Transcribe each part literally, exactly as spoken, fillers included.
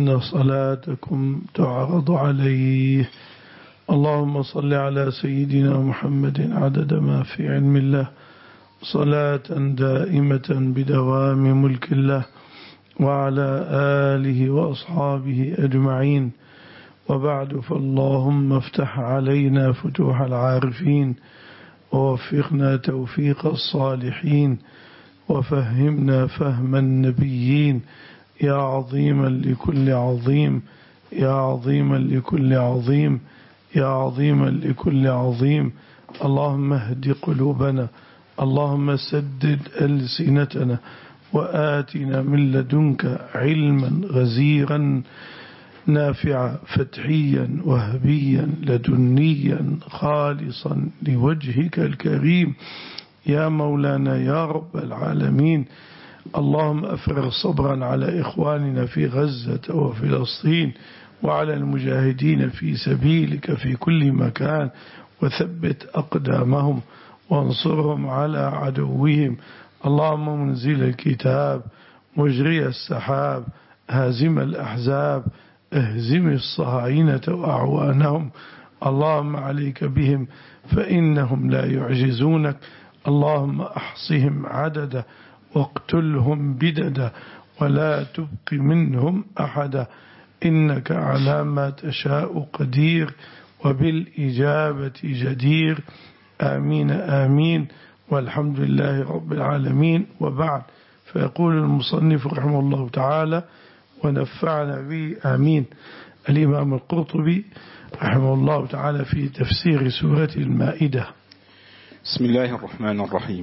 إن صلاتكم تعرض عليه. اللهم صل على سيدنا محمد عدد ما في علم الله، صلاة دائمة بدوام ملك الله، وعلى آله وأصحابه أجمعين. وبعد، فاللهم افتح علينا فتوح العارفين، ووفقنا توفيق الصالحين، وفهمنا فهم النبيين، يا عظيما لكل عظيم، يا عظيما لكل عظيم، يا عظيما لكل عظيم. اللهم اهد قلوبنا، اللهم سدد ألسنتنا، وآتنا من لدنك علما غزيرا نافعا فتحيا وهبيا لدنيا خالصا لوجهك الكريم يا مولانا يا رب العالمين. اللهم أفرغ صبرا على إخواننا في غزة وفلسطين، وعلى المجاهدين في سبيلك في كل مكان، وثبت أقدامهم وانصرهم على عدوهم. اللهم منزل الكتاب، مجري السحاب، هازم الأحزاب، اهزم الصهاينة وأعوانهم. اللهم عليك بهم فإنهم لا يعجزونك. اللهم أحصهم عددا واقتلهم بددا، ولا تبق منهم أحدا، إنك على ما تشاء قدير، وبالإجابة جدير. آمين آمين، والحمد لله رب العالمين. وبعد، فيقول المصنف رحمه الله تعالى ونفعنا به آمين، الإمام القرطبي رحمه الله تعالى في تفسير سورة المائدة. بسم الله الرحمن الرحيم.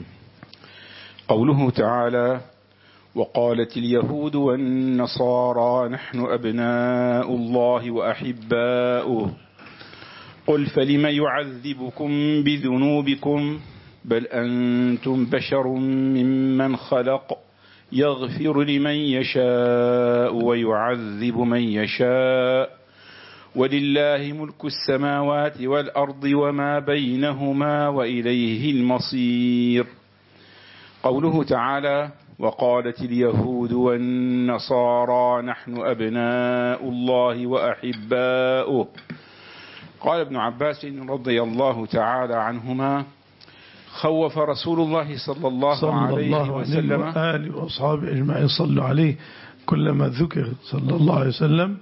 قوله تعالى: وقالت اليهود والنصارى نحن أبناء الله وأحباؤه، قل فلم يعذبكم بذنوبكم بل أنتم بشر ممن خلق يغفر لمن يشاء ويعذب من يشاء، ولله ملك السماوات والأرض وما بينهما وإليه المصير. قوله تعالى: وقالت اليهود والنصارى نحن أبناء الله وأحباؤه. قال ابن عباس رضي الله تعالى عنهما: خوف رسول الله صلى الله, صلى عليه الله وسلم وآله وأصحابه أجمعين صلوا عليه كلما ذكر صلى الله عليه وسلم.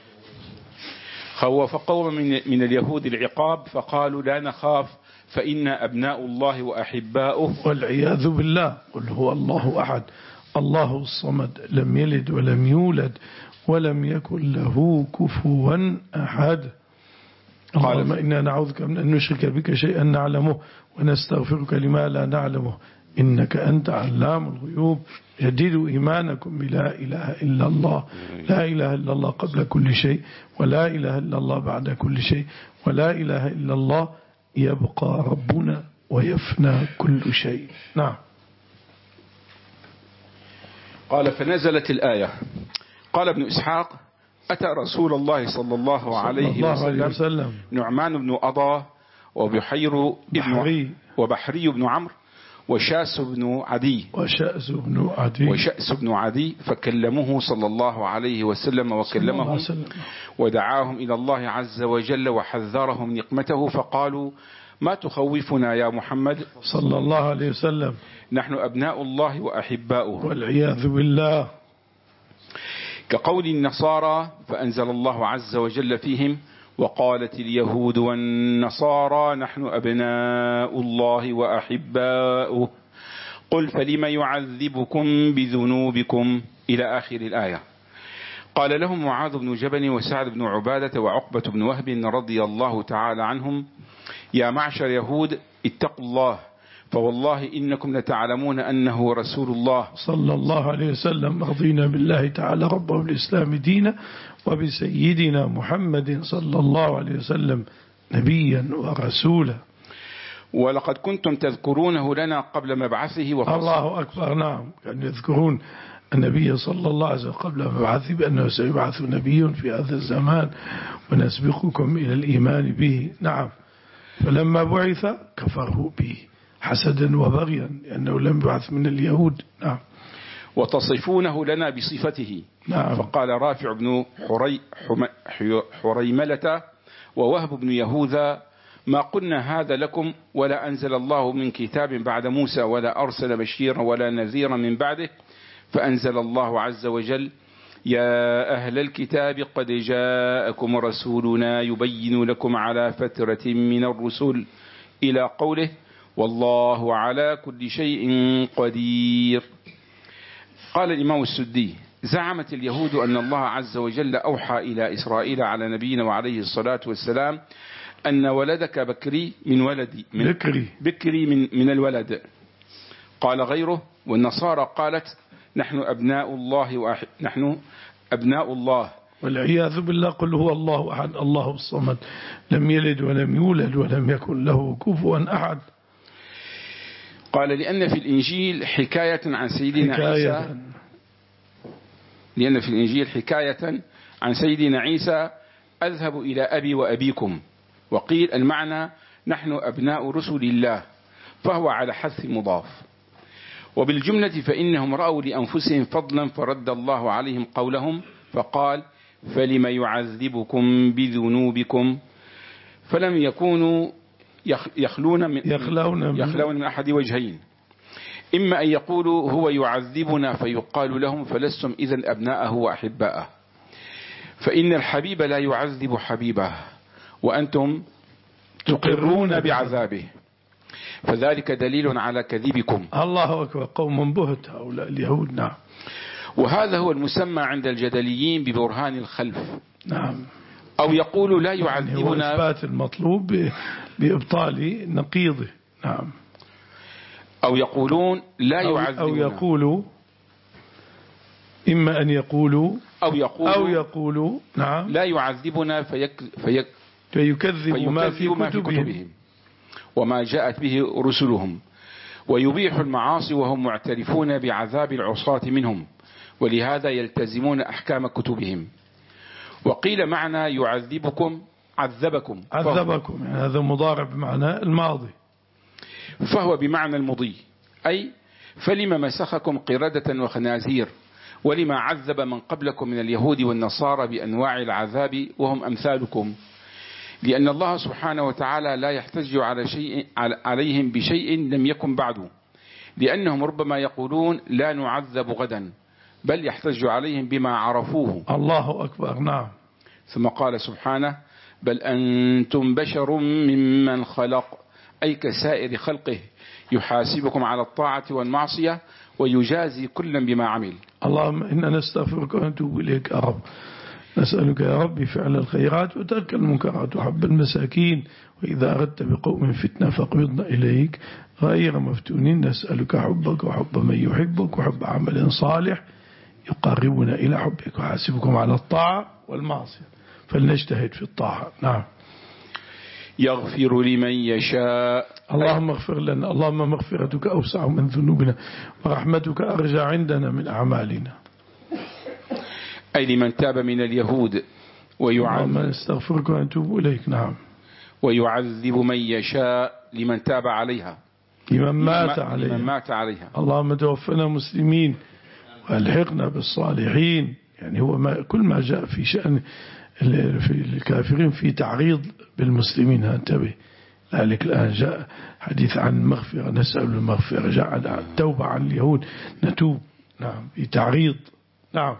خوف قوم من, من اليهود العقاب فقالوا لا نخاف فإنا أبناء الله وأحباؤه، والعياذ بالله. قل هو الله أحد الله الصمد لم يلد ولم يولد ولم يكن له كفوا أحد. اللهم إنا نعوذك من أن نشرك بك شيئا نعلمه ونستغفرك لما لا نعلمه إنك أنت علام الغيوب. جددوا إيمانكم بلا إله إلا الله، لا إله إلا الله قبل كل شيء، ولا إله إلا الله بعد كل شيء، ولا إله إلا الله يبقى ربنا ويفنى كل شيء. نعم. قال: فنزلت الآية. قال ابن إسحاق: أتى رسول الله صلى الله عليه, صلى الله عليه وسلم, وسلم نعمان بن أضى وبحير بحري وبحري بن عمرو وشاس بن عدي وشأس بن عدي وشأس بن عدي فكلموه صلى الله عليه وسلم وكلمهم ودعاهم إلى الله عز وجل وحذرهم نقمته، فقالوا: ما تخوفنا يا محمد صلى الله عليه وسلم؟ نحن أبناء الله وأحباؤه، والعياذ بالله. كقول النصارى، فأنزل الله عز وجل فيهم: وقالت اليهود والنصارى نحن أبناء الله وأحباؤه، قل فلم يعذبكم بذنوبكم، إلى آخر الآية. قال لهم معاذ بن جبل وسعد بن عبادة وعقبة بن وهب رضي الله تعالى عنهم: يا معشر يهود اتقوا الله، فوالله إنكم لتعلمون أنه رسول الله صلى الله عليه وسلم. رضينا بالله تعالى ربه بالإسلام دينا، وبسيدنا محمد صلى الله عليه وسلم نبيا ورسولا. ولقد كنتم تذكرونه لنا قبل مبعثه وفصله. الله أكبر. نعم، كانوا يذكرون النبي صلى الله عليه وسلم قبل مبعثه بأنه سيبعث نبي في هذا الزمان ونسبقكم إلى الإيمان به. نعم. فلما بعث كفروا به حسدا وبغيا لأنه لم يبعث من اليهود. نعم. وتصفونه لنا بصفته. نعم. فقال رافع بن حري حريملة ووهب بن يهوذا ما قلنا هذا لكم ولا أنزل الله من كتاب بعد موسى ولا أرسل بشيرا ولا نذيرا من بعده. فأنزل الله عز وجل يا أهل الكتاب قد جاءكم رسولنا يبين لكم على فترة من الرسل إلى قوله والله على كل شيء قدير. قال الإمام السدي زعمت اليهود أن الله عز وجل أوحى إلى إسرائيل على نبينا وعليه الصلاة والسلام أن ولدك بكري من ولدي من بكري, بكري من, من الولد. قال غيره والنصارى قالت نحن أبناء الله وأحب نحن أبناء الله والعياذ بالله. قل هو الله أحد الله الصمد لم يلد ولم يولد ولم يكن له كفوا أحد. قال لأن في الإنجيل حكاية عن سيدنا حكاية. عيسى لأن في الإنجيل حكاية عن سيدنا عيسى أذهب إلى أبي وأبيكم. وقيل المعنى نحن أبناء رسل الله فهو على حذف مضاف. وبالجملة فإنهم رأوا لأنفسهم فضلا فرد الله عليهم قولهم فقال فلم يعذبكم بذنوبكم. فلم يكونوا يخلون من, يخلون يخلون من أحد وجهين إما أن يقولوا هو يعذبنا فيقال لهم فلستم إذن أبناءه وأحباءه فإن الحبيب لا يعذب حبيبه وأنتم تقرون بعذابه فذلك دليل على كذبكم. الله أكبر. قوم بهت هؤلاء اليهود. نعم. وهذا هو المسمى عند الجدليين ببرهان الخلف. نعم. أو يقول لا يعني يعذبنا هو إثبات المطلوب بإبطال نقيضه. نعم. أو يقولون لا أو, يعذبنا أو يقولوا إما أن يقولوا أو يقولوا, أو يقولوا نعم لا يعذبنا فيك فيك فيكذب ما في ما في كتبهم كتبهم وما جاءت به رسلهم ويبيح المعاصي وهم معترفون بعذاب العصاة منهم ولهذا يلتزمون أحكام كتبهم. وقيل معنى يعذبكم عذبكم عذبكم يعني هذا مضارع بمعنى الماضي فهو بمعنى المضي أي فلما مسخكم قردة وخنازير ولما عذب من قبلكم من اليهود والنصارى بأنواع العذاب وهم أمثالكم لأن الله سبحانه وتعالى لا يحتج على شيء عليهم بشيء لم يكن بعده لأنهم ربما يقولون لا نعذب غدا بل يحتج عليهم بما عرفوه. الله أكبر. نعم. ثم قال سبحانه بل أنتم بشر ممن خلق أي كسائر خلقه يحاسبكم على الطاعة والمعصية ويجازي كلا بما عمل. اللهم إنا نستغفرك ونتوب إليك يا رب. نسألك يا رب فعل الخيرات وترك المنكرات وحب المساكين وإذا أردت بقوم فتنة فاقبضنا إليك غير مفتونين. نسألك حبك وحب من يحبك وحب عمل صالح يقربنا إلى حبك وحاسبكم على الطاعة والمعصية فلنجتهد في الطاعة. نعم. يغفر لمن يشاء. اللهم اغفر لنا. اللهم مغفرتك أوسع من ذنوبنا ورحمتك أرجى عندنا من أعمالنا. أي لمن تاب من اليهود ويعذب اللهم نستغفرك ونتوب إليك. نعم. ويعذب من يشاء لمن تاب عليها لمن مات عليها, لمن مات عليها. اللهم توفنا مسلمين والحقنا بالصالحين. يعني هو ما كل ما جاء في شأن في الكافرين في تعريض بالمسلمين. انتبه ذلك. الآن جاء حديث عن المغفرة نسأل المغفرة جاء عن التوبة عن اليهود نتوب. نعم. في تعريض. نعم.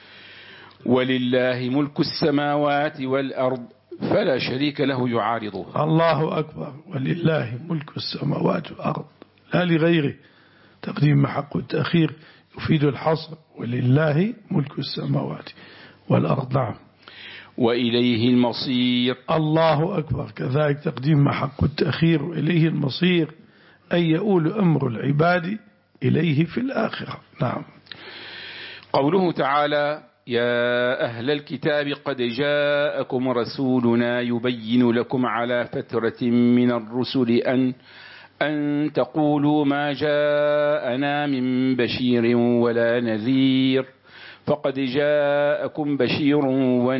ولله ملك السماوات والأرض فلا شريك له يعارضه. الله أكبر. ولله ملك السماوات والأرض لا لغيره. تقديم حق التأخير يفيد الحصر. ولله ملك السماوات والأرض. نعم. وإليه المصير. الله أكبر. كذلك تقديم حق التأخير وإليه المصير أي يؤول أمر العباد إليه في الآخرة. نعم. قوله تعالى يا أهل الكتاب قد جاءكم رسولنا يبين لكم على فترة من الرسل أن أن تقولوا ما جاءنا من بشير ولا نذير فقد جاءكم بشير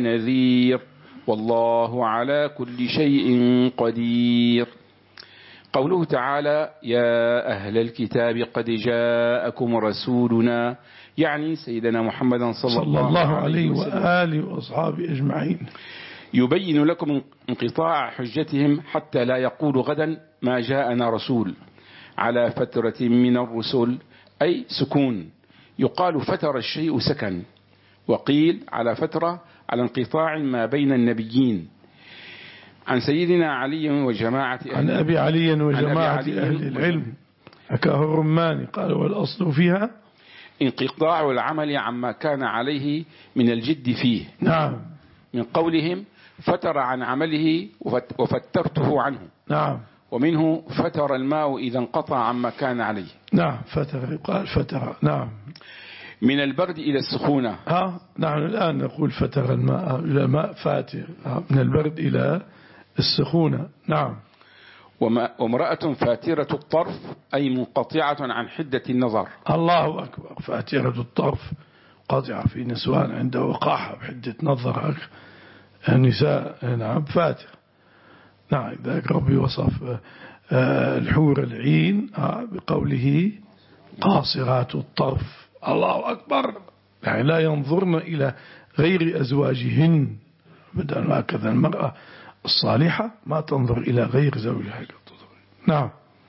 ونذير والله على كل شيء قدير. قوله تعالى يا أهل الكتاب قد جاءكم رسولنا، يعني سيدنا محمد صلى, صلى الله, الله عليه وآله وأصحابه أجمعين، يبين لكم انقطاع حجتهم حتى لا يقول غدا ما جاءنا رسول، على فترة من الرسل أي سكون، يقال فتر الشيء سكن، وقيل على فترة على انقطاع ما بين النبيين. عن سيدنا علي وجماعة أهل عن أبي علي وجماعة أهل العلم حكاه الرماني قال والأصل فيها انقطاع العمل عما كان عليه من الجد فيه. نعم. من قولهم فتر عن عمله وفترته عنه. نعم. ومنه فتر الماء إذا انقطع عما كان عليه. نعم فتر يقال فتر. نعم. من البرد إلى السخونة. ها نحن الآن نقول فتر الماء إلى ماء فاتر، من البرد إلى السخونة. نعم. وامرأة فاترة الطرف أي منقطعة عن حدة النظر. الله أكبر. فاترة الطرف قطعة في نسوان عنده وقاحة بحدة نظر النساء. نعم فاتر. نعم ذاك ربي وصف الحور العين بقوله قاصرات الطرف. الله أكبر. يعني لا ينظرن إلى غير أزواجهن بدل ما كذا المرأة الصالحة ما تنظر إلى غير زوجها. نعم.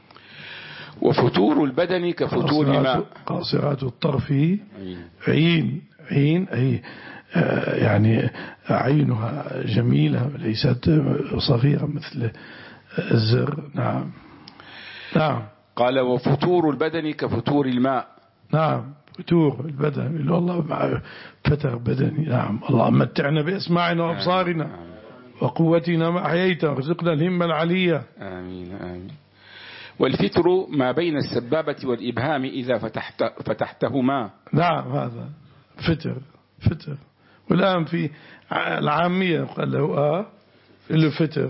وفتور البدن كفتور الماء. قاصرات الطرف عين عين أي يعني عينها جميلة ليست صغيرة مثل الزر. نعم. نعم. قال وفتور البدن كفتور الماء. نعم فتور البدن اللي الله مع فتر بدني. نعم. الله متعنا بأسماعنا وأبصارنا وقوتنا ما أحييتنا وارزقنا الهمة العلية. آمين آمين. والفتر ما بين السبابة والإبهام إذا فتحت فتحتهما. نعم هذا فتر فتر. والآن في العامية قال له آه له فتر.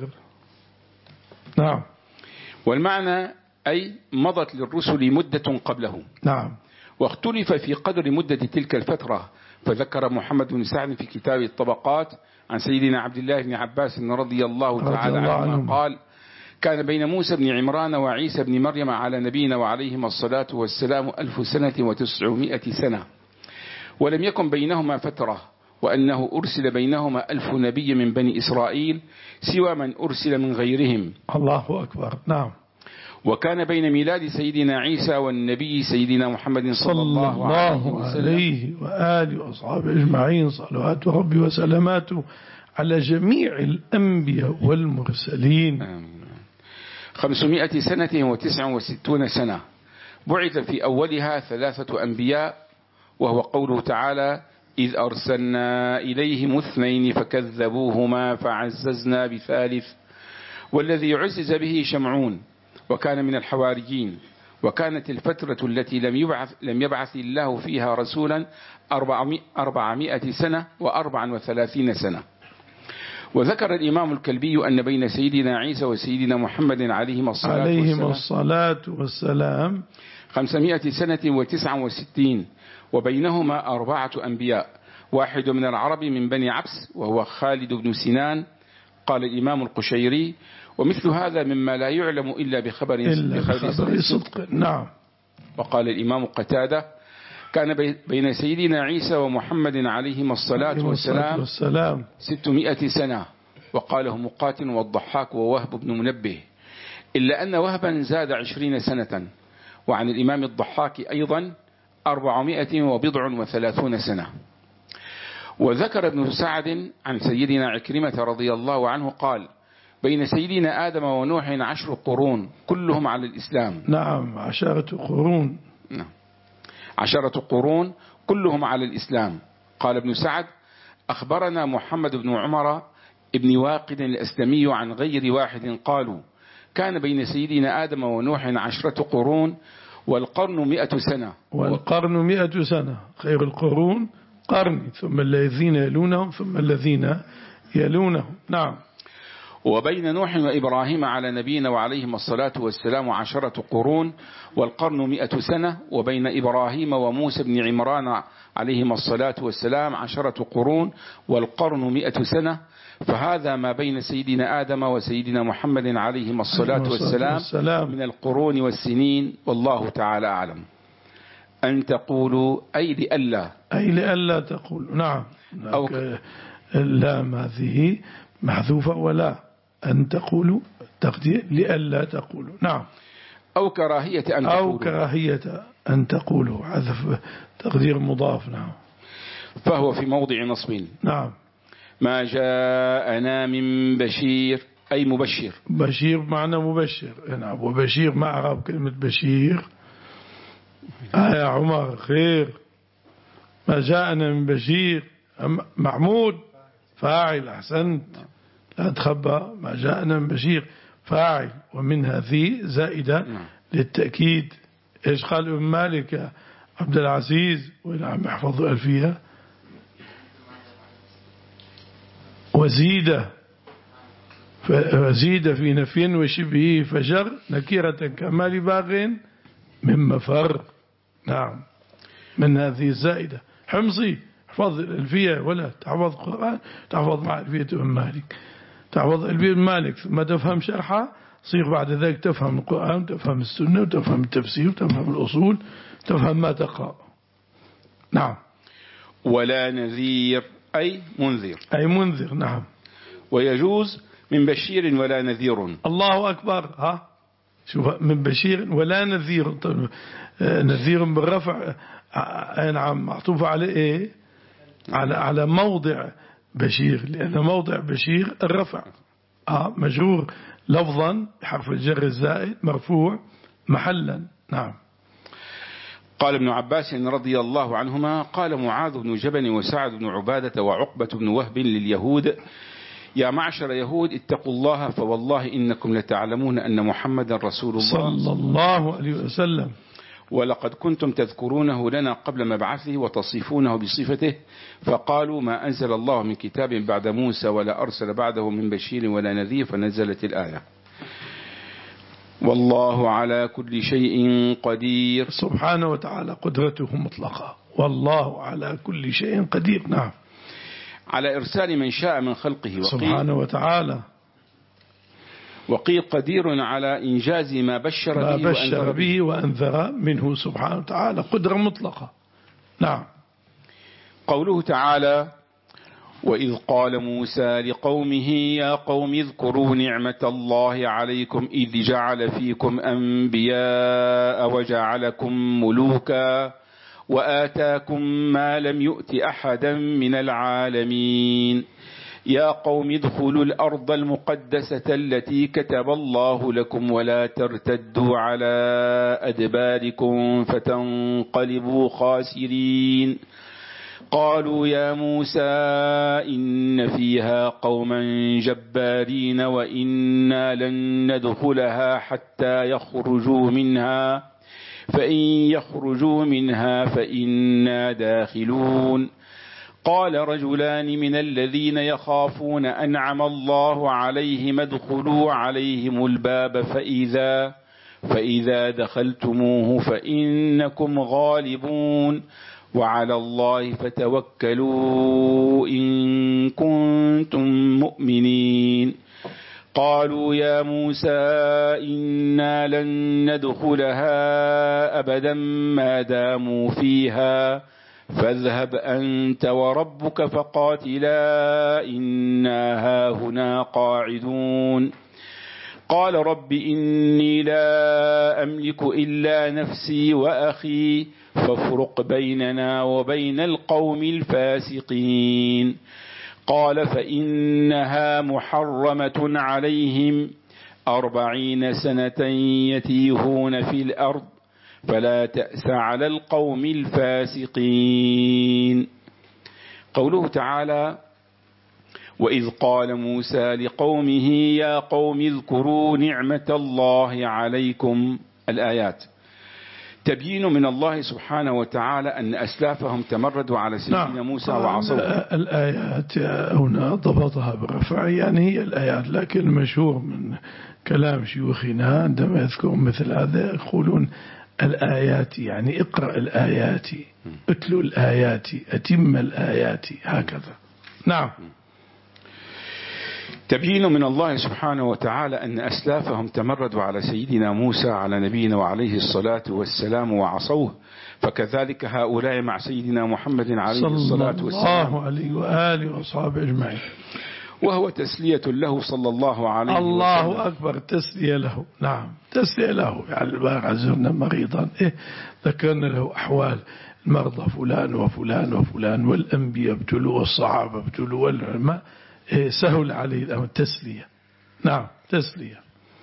نعم. والمعنى أي مضت للرسل مدة قبله. نعم. واختلف في قدر مدة تلك الفترة، فذكر محمد بن سعد في كتاب الطبقات عن سيدنا عبد الله بن عباس رضي الله تعالى عنه قال كان بين موسى بن عمران وعيسى بن مريم على نبينا وعليهما الصلاة والسلام ألف سنة وتسعمائة سنة، ولم يكن بينهما فترة، وأنه أرسل بينهما ألف نبي من بني إسرائيل سوى من أرسل من غيرهم. الله أكبر. نعم. وكان بين ميلاد سيدنا عيسى والنبي سيدنا محمد صلى الله عليه عليه وآله وأصحابه أجمعين صلوات ربي وسلاماته على جميع الأنبياء والمرسلين. آمين. خمسمائة سنة وتسع وستون سنة. بعث في أولها ثلاثة أنبياء، وهو قوله تعالى إذ أرسلنا إليهم اثنين فكذبوهما فعززنا بثالث، والذي عزز به شمعون وكان من الحواريين. وكانت الفترة التي لم يبعث, لم يبعث الله فيها رسولا أربعمائة سنة وأربع وثلاثين سنة. وذكر الإمام الكلبي أن بين سيدنا عيسى وسيدنا محمد عليهما الصلاة, عليهما الصلاة والسلام خمسمائة سنة وتسع وستين، وبينهما أربعة أنبياء، واحد من العرب من بني عبس وهو خالد بن سنان. قال الإمام القشيري ومثل هذا مما لا يعلم إلا بخبر, إلا بخبر صدق. نعم. وقال الإمام قتادة كان بين سيدنا عيسى ومحمد عليهما الصلاة والسلام, والسلام ستمائة سنة. وقاله مقاتل والضحاك ووهب بن منبه، إلا أن وهبا زاد عشرين سنة. وعن الإمام الضحاك أيضا أربعمائة وبضع وثلاثون سنة. وذكر ابن سعد عن سيدنا عكرمة رضي الله عنه قال بين سيدنا آدم ونوح عشر قرون كلهم على الإسلام. نعم عشرة قرون. نعم عشرة قرون كلهم على الإسلام. قال ابن سعد أخبرنا محمد بن عمر ابن واقد الأسلمي عن غير واحد قالوا كان بين سيدنا آدم ونوح عشرة قرون والقرن مئة سنة. والقرن مئة سنة. خير القرون قرن ثم الذين يلونهم ثم الذين يلونهم. نعم. وبين نوح وإبراهيم على نبينا وعليهم الصلاة والسلام عشرة قرون والقرن مئة سنة، وبين إبراهيم وموسى بن عمران عليهم الصلاة والسلام عشرة قرون والقرن مئة سنة، فهذا ما بين سيدنا آدم وسيدنا محمد عليهم الصلاة والسلام من القرون والسنين، والله تعالى أعلم. أن تقولوا أي لألا أي لألا تقولوا. نعم. أو اللام هذه محذوفة، ولا أن تقولوا تقدير لألا تقولوا. نعم. أو كراهية أن تقولوا أو كراهية أن تقولوا، حذف تقدير مضاف. نعم. فهو في موضع نصب. نعم. ما جاءنا من بشير أي مبشر. بشير معنى مبشر. نعم. وبشير مع أعراب كلمة بشير. آه يا عمر خير. ما جاءنا من بشير محمود فاعل. أحسنت، لا تخبى. ما جاءنا من بشير فاعل، ومن هذه زائدة للتأكيد. إيش قال ابن مالك يا عبد العزيز؟ ونعم احفظوا ألفيها. وزيد فزيد في نفي وشبهه فجر نكيرة كمال باغ من مفر. نعم. من هذه الزائدة. حمصي احفظ الألفية، ولا تحفظ قرآن تحفظ مع ألفية ابن مالك، تحفظ ألفية ابن مالك ثم تفهم شرحها، صيغ بعد ذلك تفهم القرآن وتفهم السنة وتفهم التفسير وتفهم الأصول، تفهم ما تقرأ. نعم. ولا نذير أي منذر. أي منذر. نعم. ويجوز من بشير ولا نذير. الله أكبر. ها شوف، من بشير ولا نذير. طيب نذير بالرفع. نعم. معطوف على إيه؟ على على موضع بشير، لأن موضع بشير الرفع. آه مجرور لفظا حرف الجر الزائد، مرفوع محلا. نعم. قال ابن عباس رضي الله عنهما قال معاذ بن جبل وسعد بن عبادة وعقبة بن وهب لليهود: يا معشر يهود اتقوا الله، فوالله إنكم لتعلمون أن محمد رسول الله صلى الله عليه وسلم، ولقد كنتم تذكرونه لنا قبل مبعثه وتصفونه بصفته، فقالوا ما أنزل الله من كتاب بعد موسى ولا أرسل بعده من بشير ولا نذير، فنزلت الآية. والله على كل شيء قدير. سبحانه وتعالى قدرته مطلقة، والله على كل شيء قدير. نعم. على إرسال من شاء من خلقه، سبحانه وتعالى. وقيل قدير على إنجاز ما بشر, ما به, بشر وأنذر به وأنذر منه سبحانه وتعالى، قدرة مطلقة. نعم. قوله تعالى: وإذ قال موسى لقومه يا قوم اذكروا نعمة الله عليكم إذ جعل فيكم أنبياء وجعلكم ملوكا وآتاكم ما لم يؤت أحدا من العالمين، يا قوم ادخلوا الأرض المقدسة التي كتب الله لكم ولا ترتدوا على أدباركم فتنقلبوا خاسرين. قالوا يا موسى إن فيها قوما جبارين وإنا لن ندخلها حتى يخرجوا منها، فإن يخرجوا منها فإنا داخلون. قال رجلان من الذين يخافون أنعم الله عليهم ادخلوا عليهم الباب فإذا, فإذا دخلتموه فإنكم غالبون وعلى الله فتوكلوا إن كنتم مؤمنين. قالوا يا موسى إنا لن ندخلها أبدا ما داموا فيها فاذهب أنت وربك فقاتلا إنا هاهنا قاعدون. قال رب إني لا أملك إلا نفسي وأخي فافرق بيننا وبين القوم الفاسقين. قال فإنها محرمة عليهم أربعين سنة يتيهون في الأرض فلا تأس على القوم الفاسقين. قوله تعالى: وإذ قال موسى لقومه يا قوم اذكروا نعمة الله عليكم، الآيات. تبيين من الله سبحانه وتعالى أن أسلافهم تمردوا على سيدنا نعم. موسى وعصوه. الآيات هنا ضبطها برفع، يعني هي الآيات، لكن المشهور من كلام شيوخنا عندما يذكرون مثل هذا يقولون الآيات، يعني اقرأ الآيات، اتلو الآيات، أتم الآيات، هكذا. نعم. تبيين من الله سبحانه وتعالى أن أسلافهم تمردوا على سيدنا موسى على نبينا وعليه الصلاة والسلام وعصوه، فكذلك هؤلاء مع سيدنا محمد عليه الصلاة والسلام صلى الله عليه وآله وصحبه أجمعين، وهو تسلية له صلى الله عليه وسلم. الله أكبر، تسلية له. نعم، تسلية له. يعني البارحة زرنا مريضا، إيه ذكرنا له أحوال المرضى فلان وفلان وفلان، والأنبياء ابتلوا والصحابة ابتلوا والعلماء، إيه سهل عليه الأمر. تسلية. نعم، تسلية.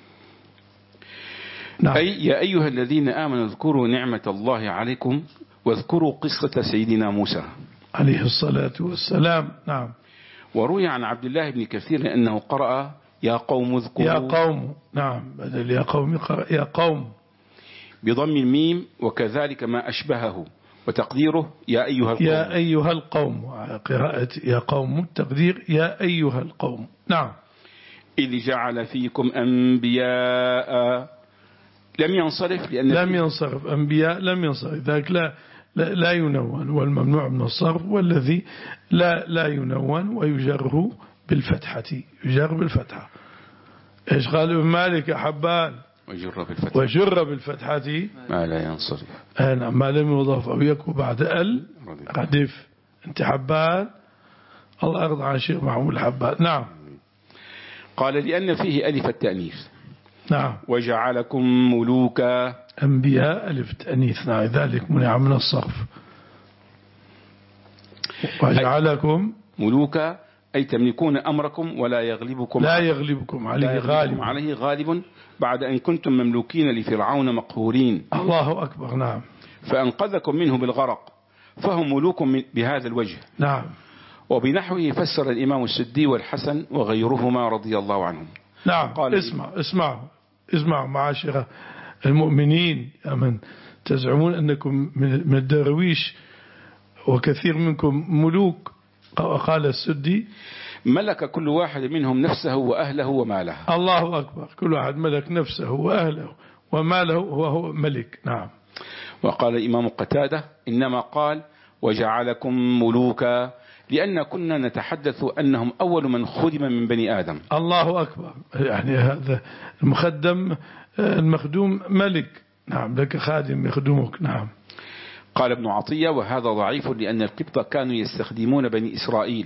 نعم. أي يا أيها الذين آمنوا اذكروا نعمة الله عليكم واذكروا قصة سيدنا موسى عليه الصلاة والسلام. نعم. وروي عن عبد الله بن كثير أنه قرأ يا قوم اذكروا. يا قوم. نعم، بدل يا قوم قرأ يا قوم بضم الميم، وكذلك ما أشبهه، وتقديره يا أيها القوم. يا أيها القوم، قراءة يا قوم تقدير يا أيها القوم. نعم. إذ جعل فيكم أنبياء، لم ينصرف لأن لم ينصرف أنبياء، لم ينصرف ذاك لا لا, لا ينون، والممنوع من الصرف والذي لا لا ينون ويجر بالفتحة، يجر بالفتحة. إيش قال ابن مالك يا حبان؟ وجر بالفتحة. وجر بالفتحة ما لا ينصرف. أنا ما لم يضاف أو يكون بعد ال ردف. أنت حبان، الله يرضى عن الشيخ محمود الحبان. نعم. قال لأن فيه ألف التأنيث. نعم. وجعلكم ملوكا، أنبياء ألف تأنيث. نعم، ذلك منع من الصرف. وجعلكم ملوكا أي تملكون أمركم ولا يغلبكم لا يغلبكم عليه غالب عليه غالب بعد أن كنتم مملوكين لفرعون مقهورين. الله أكبر. نعم. فأنقذكم منه بالغرق، فهم ملوك بهذا الوجه. نعم. وبنحوه فسر الإمام السدي والحسن وغيرهما رضي الله عنهم. نعم. قال اسمع اسمعوا اسمعوا معاشر المؤمنين، يا من تزعمون أنكم من الدرويش وكثير منكم ملوك. قال السدي ملك كل واحد منهم نفسه وأهله وماله. الله أكبر. كل واحد ملك نفسه وأهله وماله وهو ملك. نعم. وقال الإمام قتادة إنما قال وجعلكم ملوكا لأن كنا نتحدث أنهم أول من خدم من بني آدم. الله أكبر. يعني هذا المخدم المخدوم ملك. نعم، لك خادم يخدمك. نعم. قال ابن عطية وهذا ضعيف لأن القبطة كانوا يستخدمون بني إسرائيل،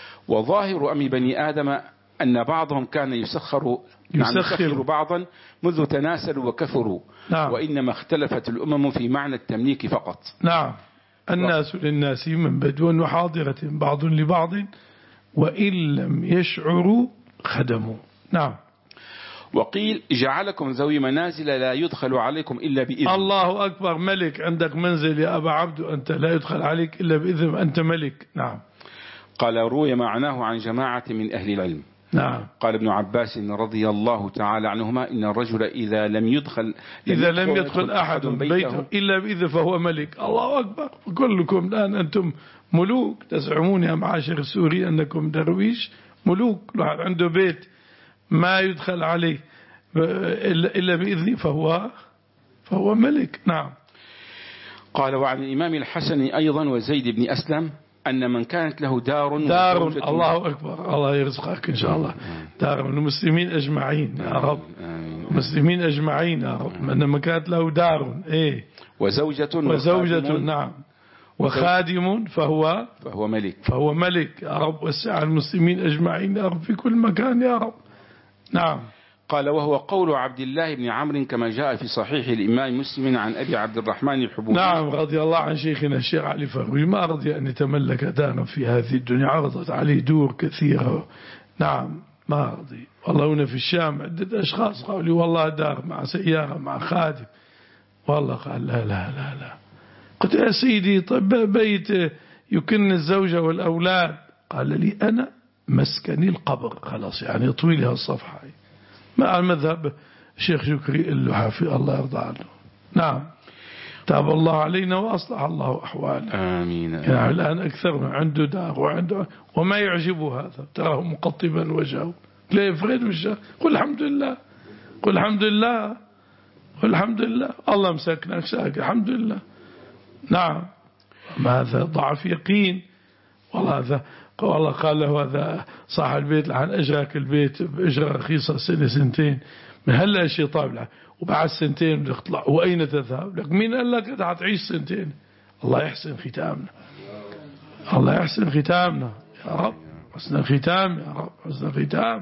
وظاهر أمر بني آدم أن بعضهم كان يسخر يسخر بعضا منذ تناسلوا وكثروا. نعم. وإنما اختلفت الأمم في معنى التمليك فقط. نعم. الناس للناس من بدو وحاضرة بعض لبعض وإن لم يشعروا خدموا. نعم. وقيل جعلكم ذوي منازل لا يدخل عليكم إلا بإذن. الله أكبر. ملك عندك منزل يا أبا عبد، أنت لا يدخل عليك إلا بإذن، أنت ملك. نعم. قال روي معناه عن جماعة من أهل العلم. نعم. قال ابن عباس رضي الله تعالى عنهما إن الرجل إذا لم يدخل إذا لم يدخل أحد بيته إلا بإذن فهو ملك. الله أكبر. كلكم الآن أنتم ملوك، تزعمون يا معاشر السوري أنكم درويش ملوك. الواحد عنده بيت ما يدخل عليه إلا بإذن فهو فهو ملك. نعم. قال وعن الإمام الحسن أيضا وزيد بن أسلم أن من كانت له دار دار الله أكبر، الله يرزقك إن شاء الله دار من المسلمين أجمعين يا رب، المسلمين أجمعين يا رب. من من كانت له دار إيه وزوجة وزوجة نعم وخادم فهو فهو ملك فهو ملك يا رب. وسع المسلمين أجمعين يا رب في كل مكان يا رب. نعم. قال وهو قول عبد الله بن عمرو كما جاء في صحيح الإمام مسلم عن أبي عبد الرحمن الحبوبي. نعم رضي الله عن شيخنا الشيخ علي فروي ما رضي أن يتملك دارا في هذه الدنيا، عرضت عليه دور كثيرة. نعم ما رضي. والله هنا في الشام عدة أشخاص قالوا لي والله دار مع سيارة مع خادم، والله قال لا لا لا لا. قلت يا سيدي طيب بيت يكن الزوجة والأولاد، قال لي أنا مسكني القبر خلاص، يعني طويلها الصفحة مع المذهب الشيخ شكري اللحافي الله يرضى عنه. نعم. تاب الله علينا وأصلح الله أحواله. آمين. يعني الآن أكثرنا عنده دار وعنده وما يعجبه هذا، تراه مقطبا وجهه لا يفرد وجهه. قل الحمد لله، قل الحمد لله، قل الحمد لله، الله مساكنك ساك الحمد لله. نعم، ما هذا ضعف يقين. والله هذا والله قال له هذا صاحب البيت لعن أجرك البيت بأجرة رخيصة سنة سنتين، من هلا شيء طابع وبعد سنتين بدك تطلع، وأين تذهب؟ لك مين قال لك هتعيش سنتين؟ الله يحسن ختامنا، الله يحسن ختامنا يا رب، حسن الختام يا رب، حسن الختام.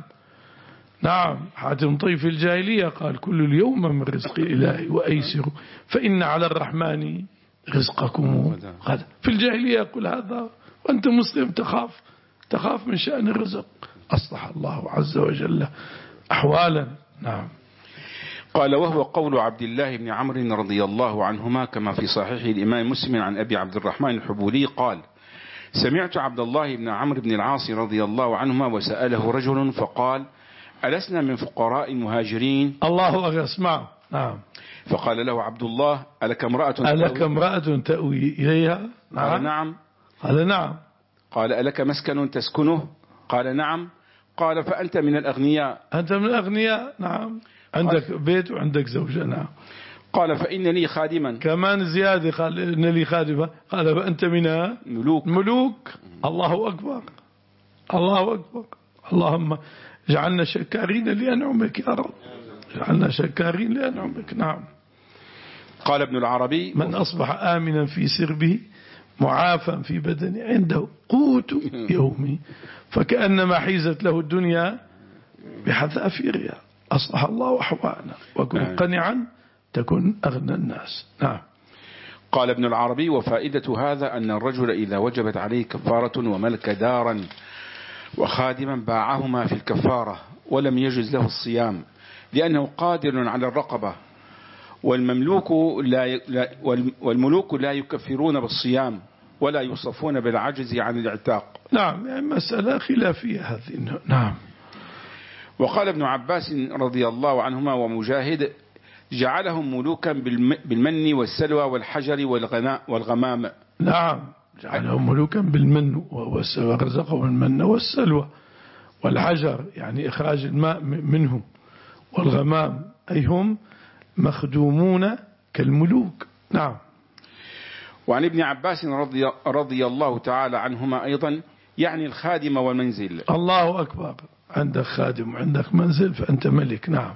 نعم، حاتم طيف الجاهلية قال كل اليوم من رزق إلهي وأيسر فإن على الرحمن رزقكم غدا. في الجاهلية يقول هذا، وأنت مسلم تخاف تخاف من شأن الرزق. أصلح الله عز وجل أحوالا. نعم. قال وهو قول عبد الله بن عمرو رضي الله عنهما كما في صحيح الإمام مسلم عن أبي عبد الرحمن الحبولي قال سمعت عبد الله بن عمرو بن العاص رضي الله عنهما وسأله رجل فقال ألسنا من فقراء المهاجرين؟ الله أسمع. نعم. فقال له عبد الله ألك امرأة ألك امرأة تأوي إليها؟ نعم. قال نعم. قال نعم. قال ألك مسكن تسكنه؟ قال نعم. قال فأنت من الأغنياء. أنت من الأغنياء. نعم. عندك بيت وعندك زوجة. نعم. قال فإن لي خادما. كمان زيادة قال إن لي خادمة. قال فأنت من ملوك. ملوك. الله أكبر، الله أكبر. اللهم اجعلنا شكارين لأنعمك يا رب، اجعلنا شكارين لأنعمك. نعم. قال ابن العربي من أصبح آمنا في سربه معافا في بدنه عنده قوت يومي فكأنما حيزت له الدنيا بحذافيرها. أصلح الله أحوالنا وكن قنعا تكن أغنى الناس. نعم. قال ابن العربي وفائدة هذا أن الرجل إذا وجبت عليه كفارة وملك دارا وخادما باعهما في الكفارة ولم يجز له الصيام لأنه قادر على الرقبة، والمملوك لا والملوك لا يكفرون بالصيام ولا يوصفون بالعجز عن الاعتاق. نعم، يعني مسألة خلافية هذه. نعم. وقال ابن عباس رضي الله عنهما ومجاهد جعلهم ملوكا بالمن والسلوى والحجر والغمام. نعم، جعلهم ملوكا بالمن والسلوى، رزقهم المن والسلوى والحجر يعني إخراج الماء منه، والغمام أي هم مخدومون كالملوك. نعم. وعن ابن عباس رضي, رضي الله تعالى عنهما أيضا يعني الخادم والمنزل. الله أكبر، عندك خادم وعندك منزل فأنت ملك. نعم.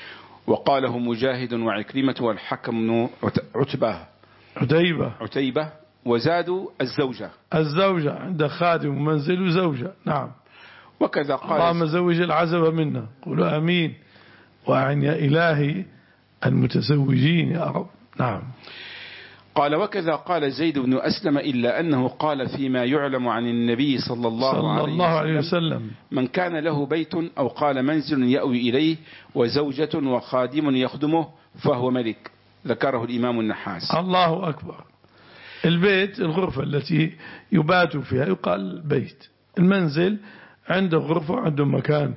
وقاله مجاهد وعكرمة والحكم عتبة عتيبة عتيبة وزادوا الزوجة. الزوجة عندك خادم ومنزل وزوجة. نعم. وكذا قال اللهم زوج العزب منا، قولوا أمين. وعن يا إلهي المتزوجين يا رب. نعم. قال وكذا قال زيد بن أسلم إلا أنه قال فيما يعلم عن النبي صلى الله, صلى الله عليه وسلم من كان له بيت أو قال منزل يأوي إليه وزوجة وخادم يخدمه فهو ملك. ذكره الإمام النحاس. الله أكبر. البيت الغرفة التي يبات فيها يقال بيت. المنزل عنده غرفة، عنده مكان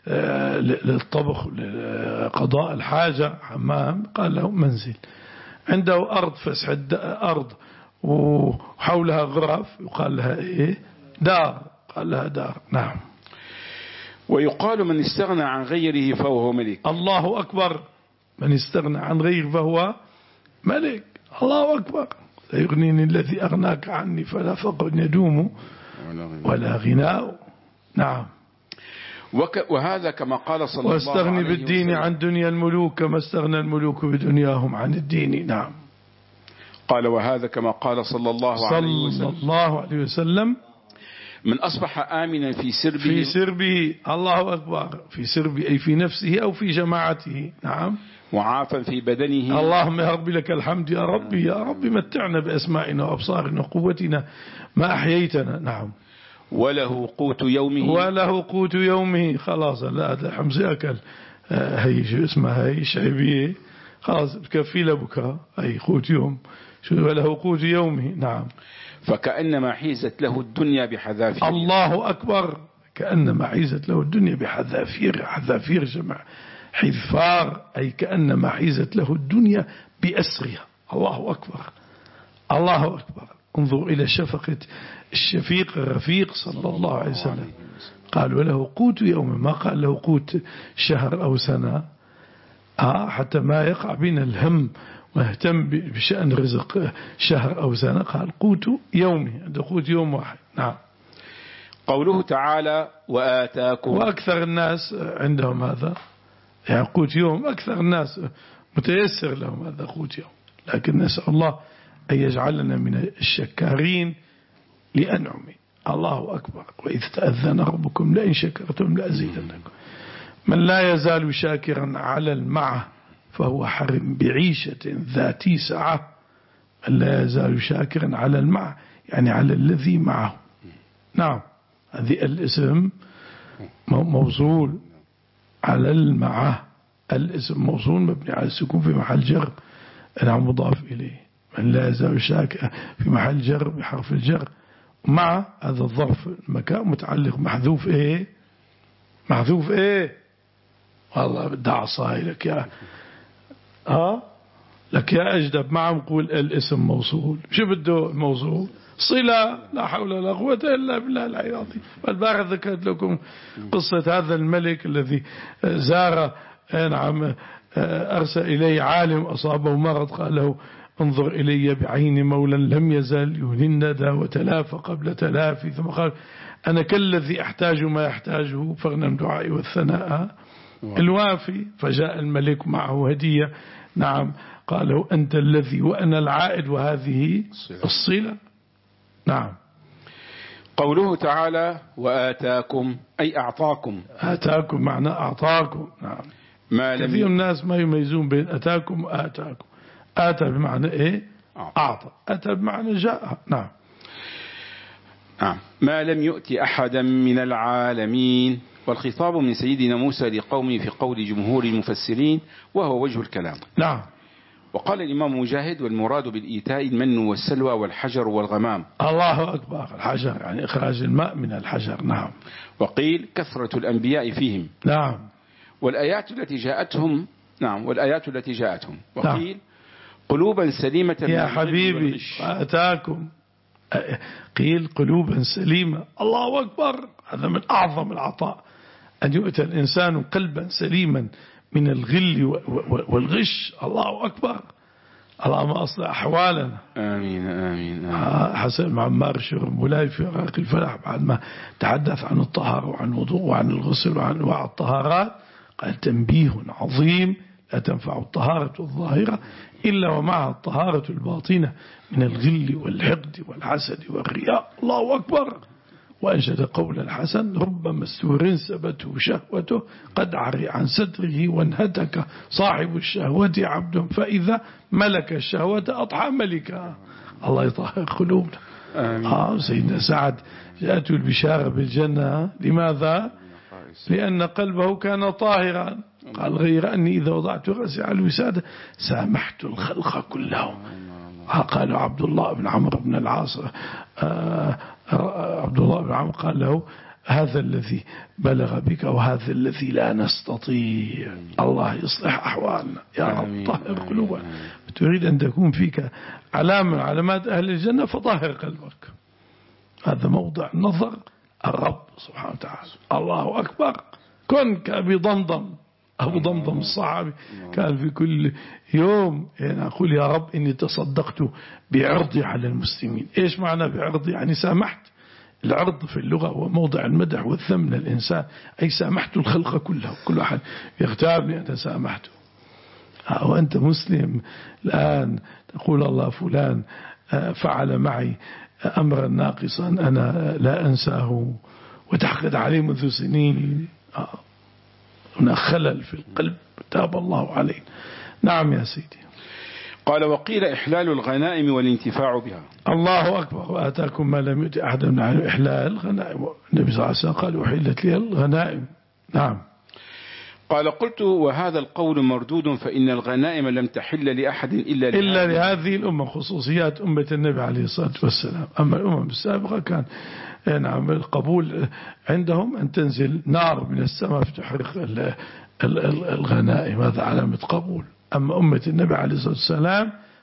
للطبخ لقضاء الحاجة، حمام، قال له منزل. عنده أرض فسح أرض وحولها غرف يقال لها إيه؟ دار، قال لها دار. نعم. ويقال من استغنى عن غيره فهو ملك. الله أكبر. من استغنى عن غيره فهو ملك. الله أكبر. سيغنيني الذي أغناك عني فلا فقر يدوم ولا غناء. نعم. وهذا كما قال صلى الله عليه وسلم واستغني بالدين عن دنيا الملوك كما استغنى الملوك بدنياهم عن الدين. نعم. قال وهذا كما قال صلى الله عليه وسلم صلى الله عليه وسلم من أصبح آمنا في سربه في سربه. الله أكبر. في سربه أي في نفسه أو في جماعته. نعم. وعافا في بدنه. اللهم يا رب لك الحمد يا ربي يا رب متعنا بأسمائنا وأبصارنا وقوتنا ما أحييتنا. نعم. وله قوت يومه. وله قوت يومه. خلاص لا هذا حمزة أكل هي شو اسمها هي شعبية خلاص بكفي لبكرة أي قوت يوم. شو وله قوت يومه. نعم. فكأنما حيزت له الدنيا بحذافير. الله أكبر. كأنما حيزت له الدنيا بحذافير. حذافير جمع حذفار أي كأنما حيزت له الدنيا بأسرها. الله أكبر الله أكبر. انظر إلى شفقة الشفيق الرفيق صلى الله عليه وسلم. قال وله قوت يوم، ما قال له قوت شهر أو سنة، آه حتى ما يقع بنا الهم واهتم بشأن رزق شهر أو سنة. قال قوت يومي، هذا قوت يوم واحد. نعم. قوله تعالى وآتاكم، وأكثر الناس عندهم هذا، يعني قوت يوم أكثر الناس متيسر لهم هذا قوت يوم، لكن نسأل الله أن يجعلنا من الشكارين لأنعمه. الله أكبر. وإذ تأذن ربكم لئن شكرتم لأزيدنكم. من لا يزال شاكرا على المعه فهو حرم بعيشة ذات سعة. من لا يزال شاكرا على المعه يعني على الذي معه. نعم. هذه الاسم موصول على المعه، الاسم موصول مبني على السكون في محل جر، نعم مضاف إليه. من لا يزال شاكرا في محل جر بحرف الجر، مع هذا الظرف المكان متعلق محذوف ايه محذوف ايه والله بدي عصاي لك يا ها لك يا أجدب. مع نقول الاسم موصول، شو بده الموصول؟ صلة. لا حول ولا قوة إلا بالله العلي العظيم. والبارح ذكرت لكم قصة هذا الملك الذي زار، نعم، أرسل إليه عالم أصابه مرض، قال له انظر إلي بعين مولا لم يزل يهني الندى وتلافى قبل تلافي، ثم قال أنا كالذي أحتاج ما يحتاجه فاغنم دعائي والثناء الوافي. فجاء الملك معه هدية، نعم، قال له أنت الذي وأنا العائد وهذه الصلة. نعم. قوله تعالى وآتاكم أي أعطاكم. آتاكم معنى أعطاكم. نعم. ما لم كثير الناس ما يميزون بين أتاكم وآتاكم. آتى بمعنى إيه؟ أعطى. أتى بمعنى جاء. نعم. نعم. ما لم يؤتي أحدا من العالمين. والخطاب من سيدنا موسى لقومه في قول جمهور المفسرين، وهو وجه الكلام. نعم. وقال الإمام مجاهد والمراد بالإيتاء المن والسلوى والحجر والغمام. الله أكبر. الحجر يعني إخراج الماء من الحجر. نعم. وقيل كثرة الأنبياء فيهم. نعم. والآيات التي جاءتهم. نعم. والآيات التي جاءتهم. وقيل نعم. قلوبا سليمة يا حبيبي وآتاكم. قيل قلوبا سليمة. الله أكبر. هذا من أعظم العطاء، أن يؤتى الإنسان قلبا سليما من الغل والغش. الله أكبر. اللهم أصلح أحوالنا. آمين آمين, آمين. حسن عمار الشرم مولاي في عراق الفلاح بعد ما تحدث عن الطهارة وعن الوضوء وعن الغسل وعن أنواع الطهارات قال تنبيه عظيم: لا تنفع الطهارة الظاهرة إلا ومعها الطهارة الباطنة من الغل والحقد والحسد والرياء. الله أكبر. وأنشد قول الحسن: رب مستور سبته شهوته قد عري عن صدره وانهتك صاحب الشهوة عبد فإذا ملك الشهوة أضحى ملكا. الله يطهر قلوبنا. آه سيدنا سعد جاءته البشارة بالجنة. لماذا؟ لأن قلبه كان طاهرا. قال: غير أني إذا وضعت رأسي على الوسادة سامحت الخلق كلهم. قال عبد الله بن عمرو بن العاص، عبد الله بن عمرو قال له: هذا الذي بلغ بك وهذا الذي لا نستطيع. الله يصلح أحوالنا يا رب. طهر قلوبنا. تريد أن تكون فيك علامة من علامات أهل الجنة فطهر قلبك. هذا موضع نظر الرب سبحانه وتعالى. الله أكبر. كن كأبي ضمضم. أبو ضمضم الصحابي كان في كل يوم يعني أقول: يا رب إني تصدقت بعرضي على المسلمين. إيش معنى بعرضي؟ يعني سامحت. العرض في اللغة هو موضع المدح والذم للإنسان، أي سامحت الخلق كله. كل أحد يغتابني أنا سامحته. وأنت مسلم الآن تقول: الله فلان فعل معي أمرا ناقصا أنا لا أنساه وتحقد عليه منذ سنين. هنا خلل في القلب، تاب الله عليه. نعم يا سيدي. قال: وقيل إحلال الغنائم والانتفاع بها. الله أكبر. وآتاكم ما لم يؤت أحدا من أهل إحلال الغنائم. النبي صلى الله عليه وسلم قال: أحلت لي الغنائم. نعم. قال: قلت: وهذا القول مردود، فإن الغنائم لم تحل لأحد إلا, إلا لهذه الأمة. خصوصيات أمة النبي عليه الصلاة والسلام. أما الأمم السابقة كان نعم القبول عندهم أن تنزل نار من السماء فتحرق الغنائم، هذا علامة قبول. أما أمة النبي عليه الصلاة والسلام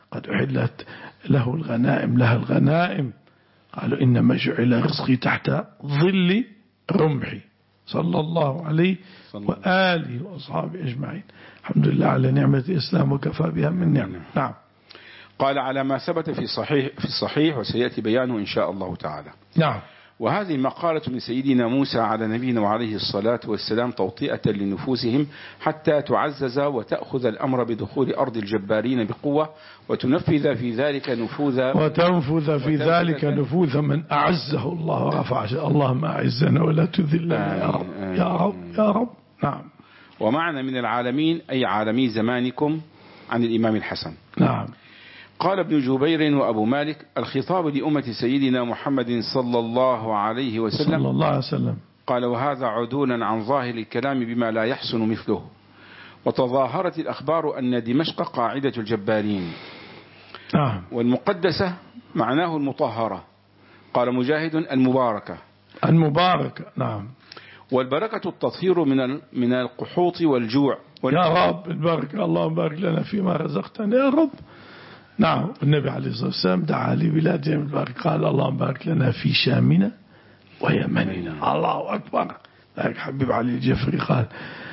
قد أحلت له الغنائم لها الغنائم. قالوا إنما جعل رزقي تحت ظل رمحي صلى الله عليه وآله وأصحابه أجمعين. الحمد لله على نعمة الإسلام وكفى بها من نعمة. نعم. قال على ما ثبت في صحيح في الصحيح وسيأتي بيانه إن شاء الله تعالى. نعم. وهذه مقالة من سيدنا موسى على نبينا وعليه الصلاة والسلام توطئة لنفوسهم حتى تعزز وتأخذ الأمر بدخول أرض الجبارين بقوة وتنفذ في ذلك نفوذ وتنفذ في ذلك نفوذ من أعزه الله ورفعه. اللهم أعزنا ولا تذلنا يا رب يا رب يا رب. نعم. ومعنى من العالمين أي عالمي زمانكم عن الإمام الحسن. نعم. قال ابن جبير وأبو مالك الخطاب لأمة سيدنا محمد صلى الله عليه وسلم صلى الله عليه وسلم. قال وهذا عدولا عن ظاهر الكلام بما لا يحسن مثله. وتظاهرت الأخبار أن دمشق قاعدة الجبارين. نعم. والمقدسة معناه المطهرة. قال مجاهد المباركة. المباركة. نعم. والبركة التطهير من من القحوط والجوع. يا رب البركة اللهم بارك لنا فيما رزقتنا يا رب. نعم. النبي عليه الصلاة والسلام دعا لبلادهم البركة قال اللهم بارك لنا في شامنا ويمننا. الله أكبر. ذلك حبيب علي الجفري قال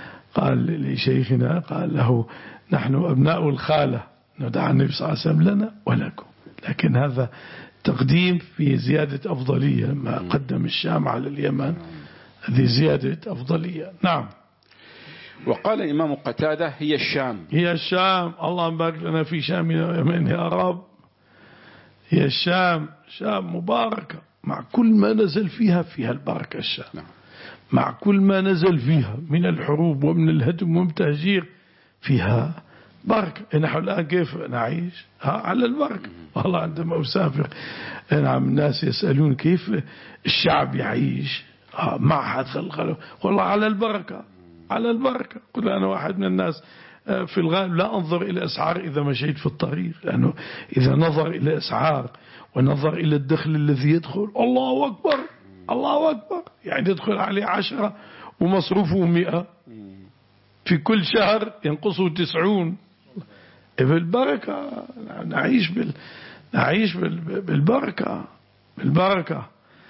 قال لشيخنا قال له نحن أبناء الخالة ندعى النبي صلى الله عليه وسلم لنا ولكم. لكن هذا تقديم في زيادة أفضلية ما قدم الشام على اليمن هذه زيادة أفضلية. نعم. وقال الإمام قتادة هي الشام. هي الشام. اللهم بارك لنا في شامنا ويمننا يا رب. هي الشام. شام مباركة مع كل ما نزل فيها فيها البركة الشام. نعم. مع كل ما نزل فيها من الحروب ومن الهدم والتهجير فيها بركة. نحن الآن كيف نعيش على البركة. والله عندما أسافر نعم الناس يسألون كيف الشعب يعيش مع هذا الغلو. والله على البركة على البركة. قل أنا واحد من الناس في الغالب لا أنظر إلى أسعار إذا مشيت في الطريق لأنه إذا نظر إلى أسعار ونظر إلى الدخل الذي يدخل الله أكبر الله أكبر يعني يدخل عليه عشرة ومصروفه مئة في كل شهر ينقصه تسعون. بالبركة نعيش بال نعيش بال... بالبركة بالبركة.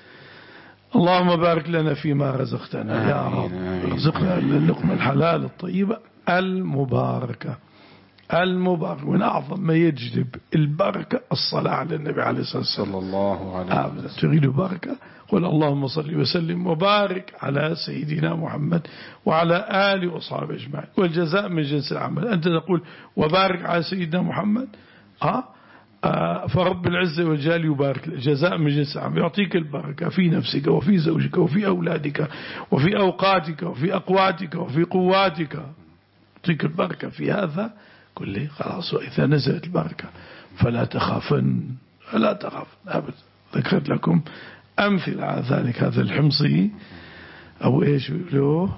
اللهم بارك لنا فيما رزقتنا يا رب. ارزقنا اللقمة الحلال الطيبة المباركة المباركة. من أعظم ما يجلب البركة الصلاة على النبي عليه الصلاة والسلام صلى الله عليه وسلم. تريد بركة قل اللهم صل وسلم وبارك على سيدنا محمد وعلى آله وصحبه أجمعين. والجزاء من جنس العمل. أنت تقول وبارك على سيدنا محمد آه آه فرب العزة والجلال يبارك. الجزاء من جنس العمل يعطيك البركة في نفسك وفي زوجك وفي أولادك وفي أوقاتك وفي أقواتك وفي قواتك. يعطيك البركة في هذا كله خلاص. وإذا نزلت البركة فلا تخافن فلا تخافن أبدا. ذكرت لكم أمثل على ذلك. هذا الحمصي أو إيش له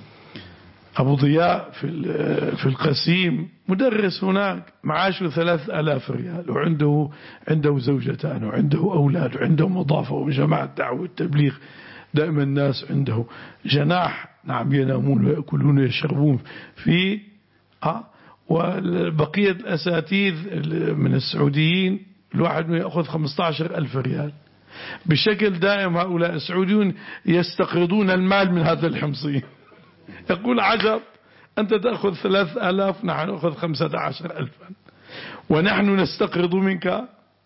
أبو ضياء في في القسيم مدرس هناك معاشه ثلاث آلاف ريال وعنده عنده زوجتان وعنده أولاد وعنده مضافة وجماعة دعوة التبليغ. دائما الناس عنده جناح نعم ينامون ويأكلون ويشربون في آه وبقية الأساتذة من السعوديين الواحد يأخذ خمسة عشر ألف ريال. بشكل دائم هؤلاء السعوديون يستقرضون المال من هذا الحمصي. يقول عجب أنت تأخذ ثلاث آلاف نحن نأخذ خمسة عشر ألفا ونحن نستقرض منك.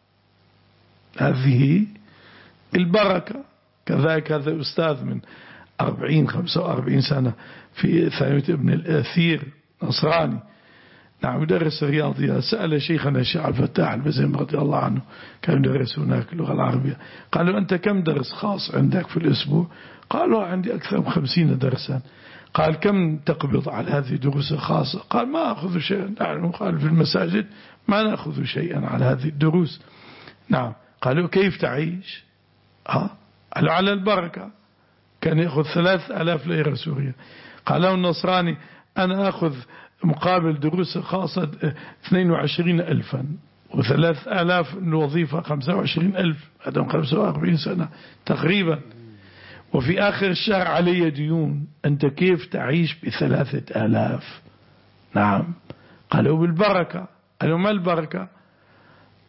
هذه البركة. كذلك هذا أستاذ من أربعين خمسة وأربعين سنة في ثانوية ابن الأثير نصراني نعم يدرس الرياضيات. سأل شيخنا الشيخ عبد الفتاح البزيم رضي الله عنه كان يدرس هناك اللغة العربية. قالوا أنت كم درس خاص عندك في الأسبوع؟ قالوا عندي أكثر من خمسين درسا. قال كم تقبض على هذه الدروس الخاصة؟ قال ما أخذ شيئا. نحن قال في المساجد ما نأخذ شيئا على هذه الدروس. نعم. قالوا كيف تعيش؟ ها؟ قالوا على البركة. كان يأخذ ثلاث آلاف ليرة سورية. قالوا النصراني أنا أخذ مقابل دروس خاصة اثنين وعشرين ألفا وثلاث آلاف الوظيفة خمسة وعشرين ألف. هذا خمسة وأربعين سنة تقريبا. وفي آخر الشهر علي ديون. أنت كيف تعيش بثلاثة آلاف؟ نعم. قالوا بالبركة. قالوا ما البركة؟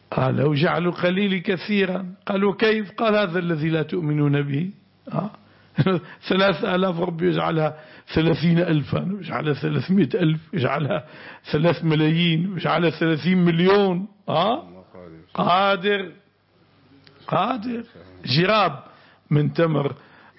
قال وجعلوا القليل كثيرا. قالوا كيف؟ قال هذا الذي لا تؤمنون به. آه. ثلاث آلاف ربي يجعلها ثلاثين ألفا، يجعلها ثلاثمائة ألف، يجعلها ثلاث ملايين، يجعلها ثلاثين مليون. آه. قادر قادر. جراب من تمر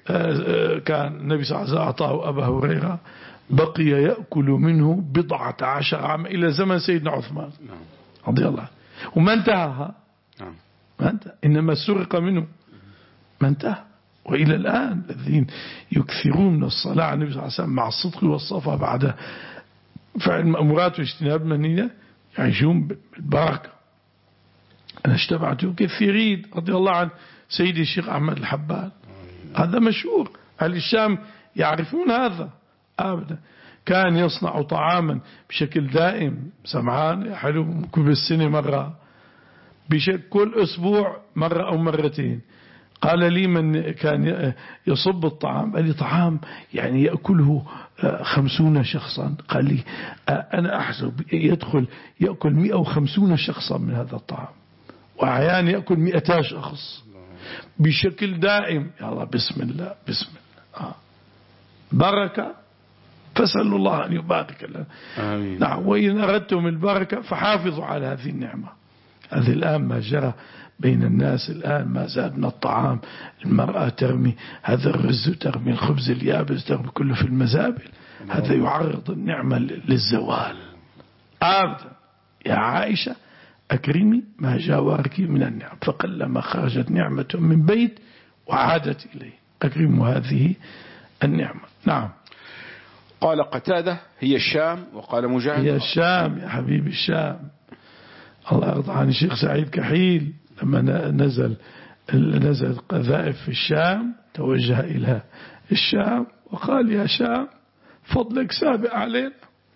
كان النبي صلى الله عليه وسلم أعطاه أبا هريرة، بقي يأكل منه بضعة عشر عام إلى زمن سيدنا عثمان رضي الله عنه، وما انتهى. ما انتهى، إنما سرق منه ما انتهى. وإلى الآن الذين يكثرون من الصلاة على النبي صلى الله عليه وسلم مع الصدق والصفا بعد فعل المأمورات واجتناب المنهيات يعيشون بالبركة. أنا اشتبعت كثيرين رضي الله عن سيدي الشيخ أحمد الحبان، هذا مشهور، أهل الشام يعرفون هذا أبدا. كان يصنع طعاما بشكل دائم، سمعان حلو كل السنة مرة، بشكل كل أسبوع مرة أو مرتين. قال لي من كان يصب الطعام، قال لي طعام يعني يأكله خمسون شخصا. قال لي أنا أحسب يدخل يأكل مئة وخمسون شخصا من هذا الطعام، وأحيانا يأكل مئتا شخص بشكل دائم. يا الله بسم الله بسم الله. آه. بركة، فسألوا الله أن يبارك لنا. آمين. نعم. وإن أردتم البركة فحافظوا على هذه النعمة. هذه الآن ما جرى بين الناس الآن ما زاد من الطعام، المرأة ترمي هذا الرز وترمي الخبز اليابس، ترمي كله في المزابل. هذا يعرض النعمة للزوال أبدا. يا عائشة أكرمي ما جاورك من النعم، فقلما خرجت نعمة من بيت وعادت إليه. أكرموا هذه النعمة. نعم. قال قتادة هي الشام، وقال مجاهد هي الشام يا حبيبي، الشام. الله يرضى عن الشيخ سعيد كحيل لما نزل نزل قذائف في الشام توجه إلى الشام وقال يا شام فضلك سابق علينا.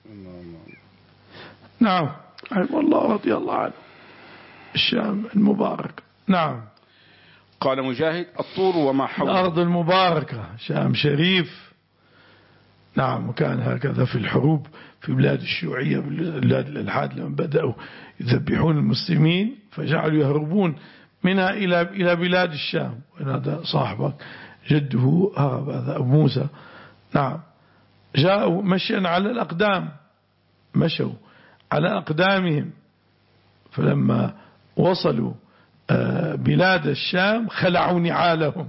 نعم. والله رضي الله عنه، الشام المبارك. نعم. قال مجاهد الطور وما حوله، الأرض المباركة، شام شريف. نعم. وكان هكذا في الحروب في بلاد الشيوعية، بلاد الإلحاد، لما بدأوا يذبحون المسلمين فجعلوا يهربون منها إلى إلى بلاد الشام. وهذا صاحبك جده هرب، هذا أبو موسى. نعم. جاءوا مشيا على الأقدام، مشوا على أقدامهم، فلما وصلوا بلاد الشام خلعوا نعالهم.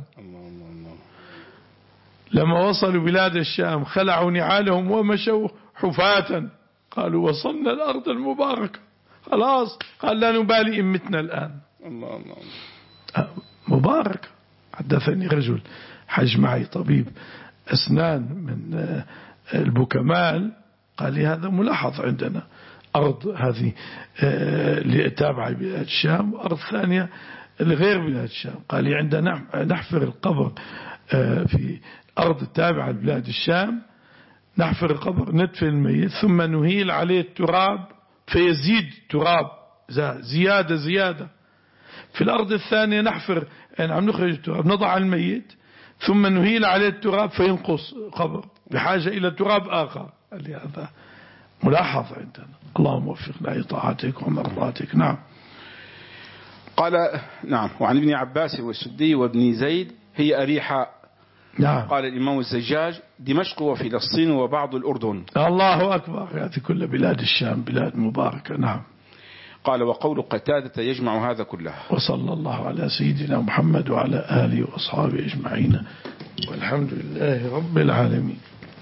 لما وصلوا بلاد الشام خلعوا نعالهم ومشوا حفاة. قالوا وصلنا الأرض المباركة، خلاص. قال لا نبالي إن متنا الآن. الله الله. مبارك. حدثني رجل حج معي طبيب أسنان من البوكمال، قال لي هذا ملاحظ عندنا، أرض هذه تابعة بلاد الشام وأرض ثانية لغير بلاد الشام. قال لي عندنا نحفر القبر في أرض التابعة لبلاد الشام، نحفر القبر ندفن الميت ثم نهيل عليه التراب فيزيد تراب زيادة زيادة. في الأرض الثانية نحفر يعني عم نخرج التراب نضع الميت ثم نهيل عليه التراب فينقص قبر بحاجة إلى تراب آخر. قال لي هذا ملاحظ عندنا. اللهم وفقنا لطاعتك ومرضاتك. نعم. قال نعم. وعن ابن عباس والسدي وابن زيد هي أريحة. نعم. قال الإمام الزجاج دمشق وفلسطين وبعض الأردن. الله أكبر. هذه كل بلاد الشام بلاد مباركة. نعم. قال وقول قتادة يجمع هذا كله. وصلى الله على سيدنا محمد وعلى آله وأصحابه أجمعين والحمد لله رب العالمين.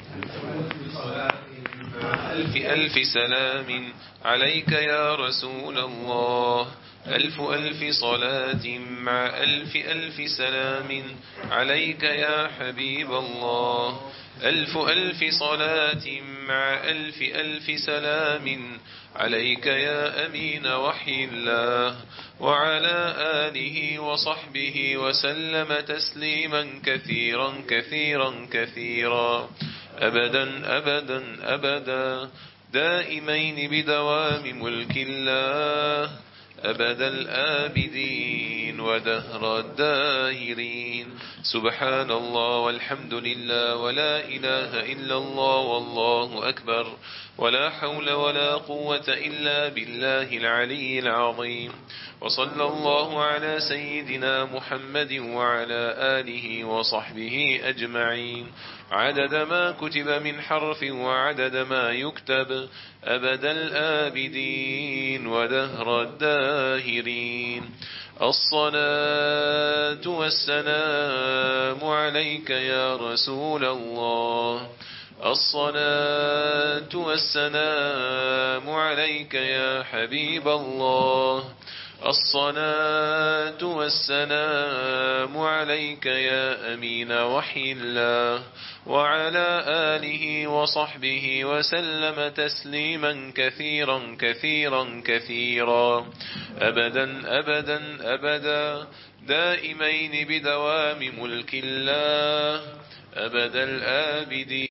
ألف ألف سلام عليك يا رسول الله، ألف ألف صلاة مع ألف ألف سلام عليك يا حبيب الله، ألف ألف صلاة مع ألف ألف سلام عليك يا أمين وحي الله، وعلى آله وصحبه وسلم تسليما كثيرا كثيرا كثيرا أبدا أبدا أبدا دائمين بدوام ملك الله أبد الآبدين ودهر الداهرين. سبحان الله والحمد لله ولا إله إلا الله والله أكبر ولا حول ولا قوة إلا بالله العلي العظيم. وصلى الله على سيدنا محمد وعلى آله وصحبه أجمعين عدد ما كتب من حرف وعدد ما يكتب أبد الآبدين ودهر الداهرين. الصلاة والسلام عليك يا رسول الله. الصلاة والسلام عليك يا حبيب الله. الصلاة والسلام عليك يا أمين وحي الله وعلى آله وصحبه وسلم تسليما كثيرا كثيرا كثيرا أبدا أبدا أبدا دائمين بدوام ملك الله أبد الآبدين.